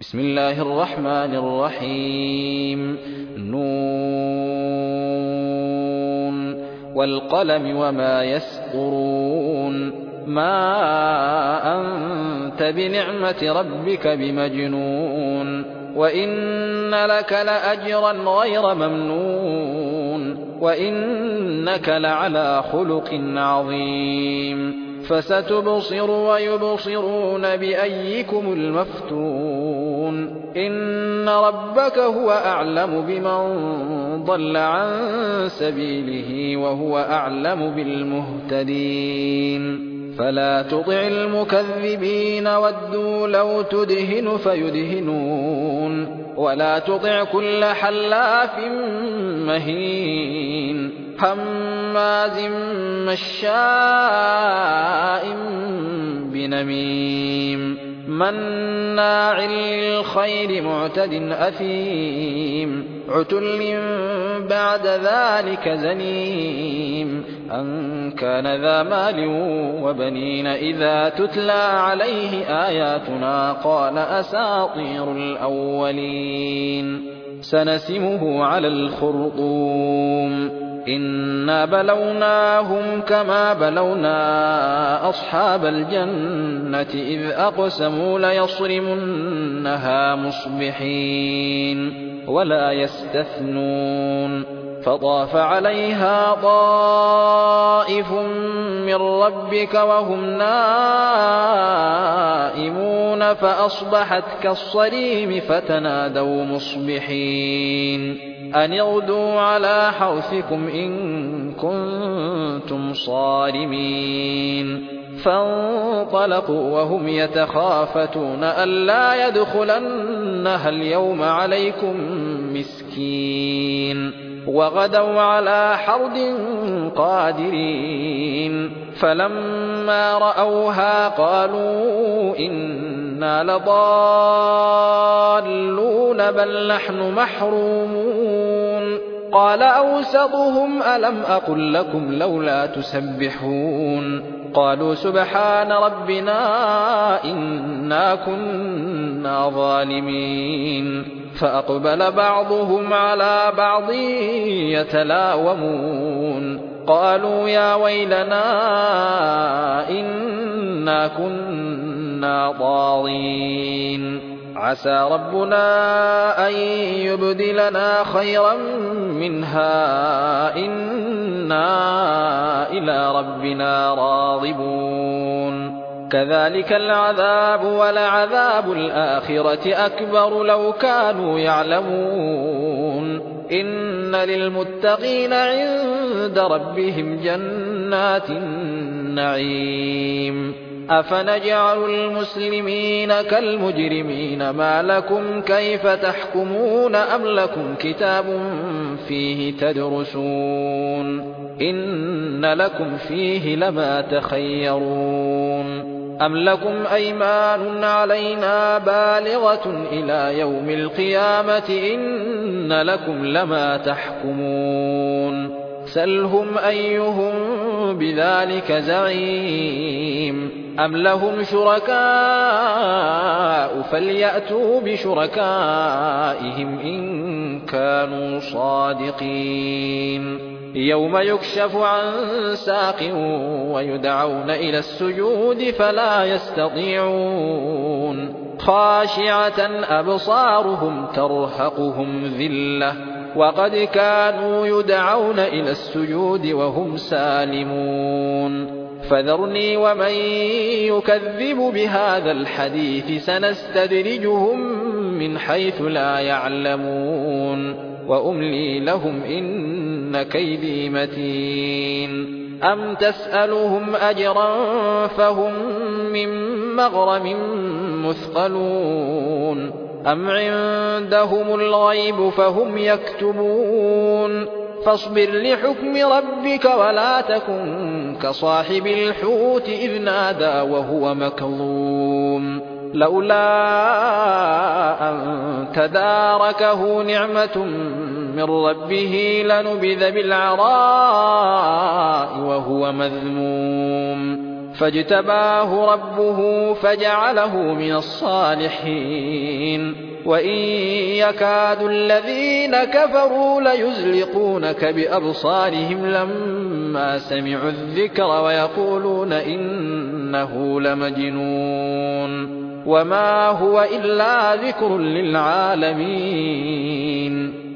بسم الله الرحمن الرحيم. نون والقلم وما يسطرون. ما أنت بنعمة ربك بمجنون. وإن لك لأجرا غير ممنون. وإنك لعلى خلق عظيم. فستبصر ويبصرون بأيكم المفتون. إن ربك هو أعلم بمن ضل عن سبيله وهو أعلم بالمهتدين. فلا تطع المكذبين ودوا لو تدهن فيدهنون. ولا تطع كل حلاف مهين هماز مشاء بنميم مناع للخير معتد أثيم عتل بعد ذلك زنيم أن كان ذا مال وبنين إذا تتلى عليه آياتنا قال أساطير الأولين. سنسمه على الخرطوم. إنا بلوناهم كما بلونا أصحاب الجنة إذ أقسموا ليصرمنها مصبحين ولا يستثنون. فطاف عليها طائف من ربك وهم نائمون فأصبحت كالصريم فتنادوا مصبحين أن اغدوا على حرثكم إن كنتم صارمين. فانطلقوا وهم يتخافتون ألا يدخلنها اليوم عليكم مسكين وغدوا على حرد قادرين. فلما رأوها قالوا إنا لضالون بل نحن محرومون. قال أوسطهم ألم أقل لكم لولا تسبحون. قالوا سبحان ربنا إنا كنا ظالمين. فأقبل بعضهم على بعض يتلاومون قالوا يا ويلنا إنا كنا طاغين. عسى ربنا أن يبدلنا خيرا منها إنا إلى ربنا راغبون. كذلك العذاب ولعذاب الآخرة أكبر لو كانوا يعلمون. إن للمتقين عند ربهم جنات النعيم. أفنجعل المسلمين كالمجرمين ما لكم كيف تحكمون أم لكم كتاب فيه تدرسون إن لكم فيه لما تخيرون. أم لكم أيمان علينا بالغة إلى يوم القيامة إن لكم لما تحكمون. سلهم أيهم بذلك زعيم. أم لهم شركاء فليأتوا بشركائهم إن كانوا صادقين. يوم يكشف عن ساق ويدعون إلى السجود فلا يستطيعون. خاشعة أبصارهم ترهقهم ذلة وقد كانوا يدعون إلى السجود وهم سالمون. فذرني ومن يكذب بهذا الحديث سنستدرجهم من حيث لا يعلمون وأملي لهم إن كيدي متين. أم تسألهم أجرا فهم من مغرم مثقلون أم عندهم الغيب فهم يكتبون. فاصبر لحكم ربك ولا تكن كصاحب الحوت إذ نادى وهو مكظوم لولا أن تداركه نعمة من ربه لنبذ بالعراء وهو مذموم فاجتباه ربه فجعله من الصالحين وإن يكاد الذين كفروا ليزلقونك بأبصارهم لما سمعوا الذكر ويقولون إنه لمجنون وما هو إلا ذكر للعالمين